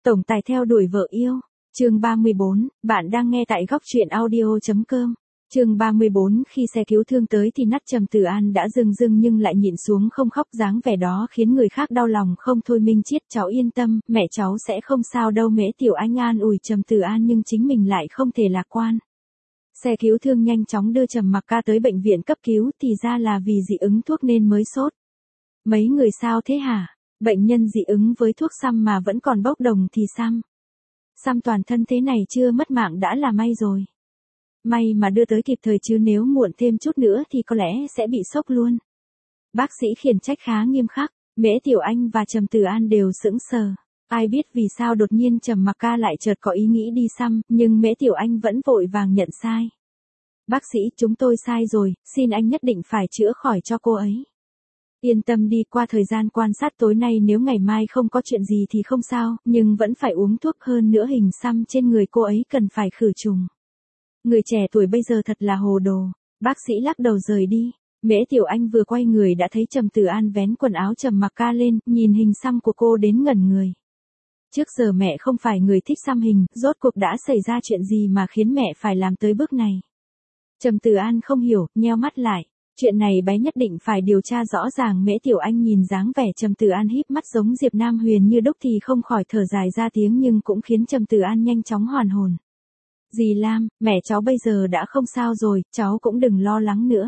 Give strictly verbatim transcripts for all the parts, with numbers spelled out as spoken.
Tổng tài theo đuổi vợ yêu. Chương ba mươi bốn, bạn đang nghe tại góc truyện audio chấm com. Chương ba mươi bốn, khi xe cứu thương tới thì nắt Trầm Tử An đã rưng rưng nhưng lại nhịn xuống không khóc, dáng vẻ đó khiến người khác đau lòng không thôi. Minh Chiết, cháu yên tâm, mẹ cháu sẽ không sao đâu. Mễ Tiểu Anh an ủi Trầm Tử An nhưng chính mình lại không thể lạc quan. Xe cứu thương nhanh chóng đưa Trầm Mặc Ca tới bệnh viện cấp cứu, thì ra là vì dị ứng thuốc nên mới sốt. Mấy người sao thế hả? Bệnh nhân dị ứng với thuốc xăm mà vẫn còn bốc đồng thì xăm. Xăm toàn thân thế này chưa mất mạng đã là may rồi. May mà đưa tới kịp thời chứ nếu muộn thêm chút nữa thì có lẽ sẽ bị sốc luôn. Bác sĩ khiển trách khá nghiêm khắc, Mễ Tiểu Anh và Trầm Tử An đều sững sờ. Ai biết vì sao đột nhiên Trầm Mặc Ca lại chợt có ý nghĩ đi xăm, nhưng Mễ Tiểu Anh vẫn vội vàng nhận sai. Bác sĩ, chúng tôi sai rồi, xin anh nhất định phải chữa khỏi cho cô ấy. Yên tâm đi, qua thời gian quan sát tối nay nếu ngày mai không có chuyện gì thì không sao, nhưng vẫn phải uống thuốc, hơn nữa hình xăm trên người cô ấy cần phải khử trùng. Người trẻ tuổi bây giờ thật là hồ đồ. Bác sĩ lắc đầu rời đi. Mễ Tiểu Anh vừa quay người đã thấy Trầm Tử An vén quần áo Trầm Mặc Ca lên, nhìn hình xăm của cô đến ngẩn người. Trước giờ mẹ không phải người thích xăm hình, rốt cuộc đã xảy ra chuyện gì mà khiến mẹ phải làm tới bước này. Trầm Tử An không hiểu, nheo mắt lại. Chuyện này bé nhất định phải điều tra rõ ràng. Mễ Tiểu Anh nhìn dáng vẻ Trầm Tử An híp mắt giống Diệp Nam Huyền như đúc thì không khỏi thở dài ra tiếng, nhưng cũng khiến Trầm Tử An nhanh chóng hoàn hồn. Dì Lam, mẹ cháu bây giờ đã không sao rồi, cháu cũng đừng lo lắng nữa.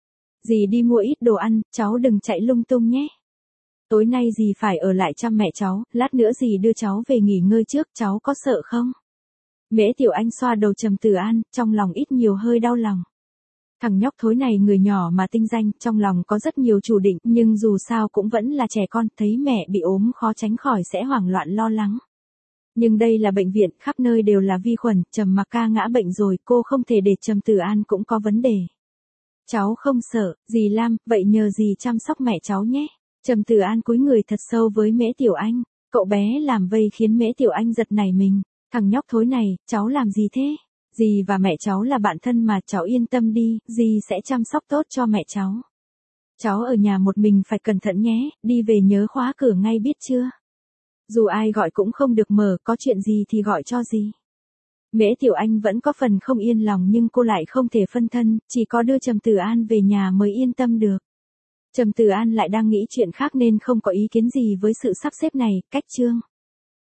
Dì đi mua ít đồ ăn, cháu đừng chạy lung tung nhé. Tối nay dì phải ở lại chăm mẹ cháu, lát nữa dì đưa cháu về nghỉ ngơi trước, cháu có sợ không? Mễ Tiểu Anh xoa đầu Trầm Tử An, trong lòng ít nhiều hơi đau lòng. Thằng nhóc thối này người nhỏ mà tinh danh, trong lòng có rất nhiều chủ định, nhưng dù sao cũng vẫn là trẻ con, thấy mẹ bị ốm khó tránh khỏi sẽ hoảng loạn lo lắng. Nhưng đây là bệnh viện, khắp nơi đều là vi khuẩn, Trầm Mặc Ca ngã bệnh rồi, cô không thể để Trầm Tử An cũng có vấn đề. Cháu không sợ, dì Lam, vậy nhờ dì chăm sóc mẹ cháu nhé. Trầm Tử An cúi người thật sâu với Mễ Tiểu Anh, cậu bé làm vây khiến Mễ Tiểu Anh giật nảy mình. Thằng nhóc thối này, cháu làm gì thế? Dì và mẹ cháu là bạn thân mà, cháu yên tâm đi, dì sẽ chăm sóc tốt cho mẹ cháu. Cháu ở nhà một mình phải cẩn thận nhé, đi về nhớ khóa cửa ngay biết chưa? Dù ai gọi cũng không được mở, có chuyện gì thì gọi cho dì. Mễ Tiểu Anh vẫn có phần không yên lòng nhưng cô lại không thể phân thân, chỉ có đưa Trầm Tử An về nhà mới yên tâm được. Trầm Tử An lại đang nghĩ chuyện khác nên không có ý kiến gì với sự sắp xếp này. Cách chương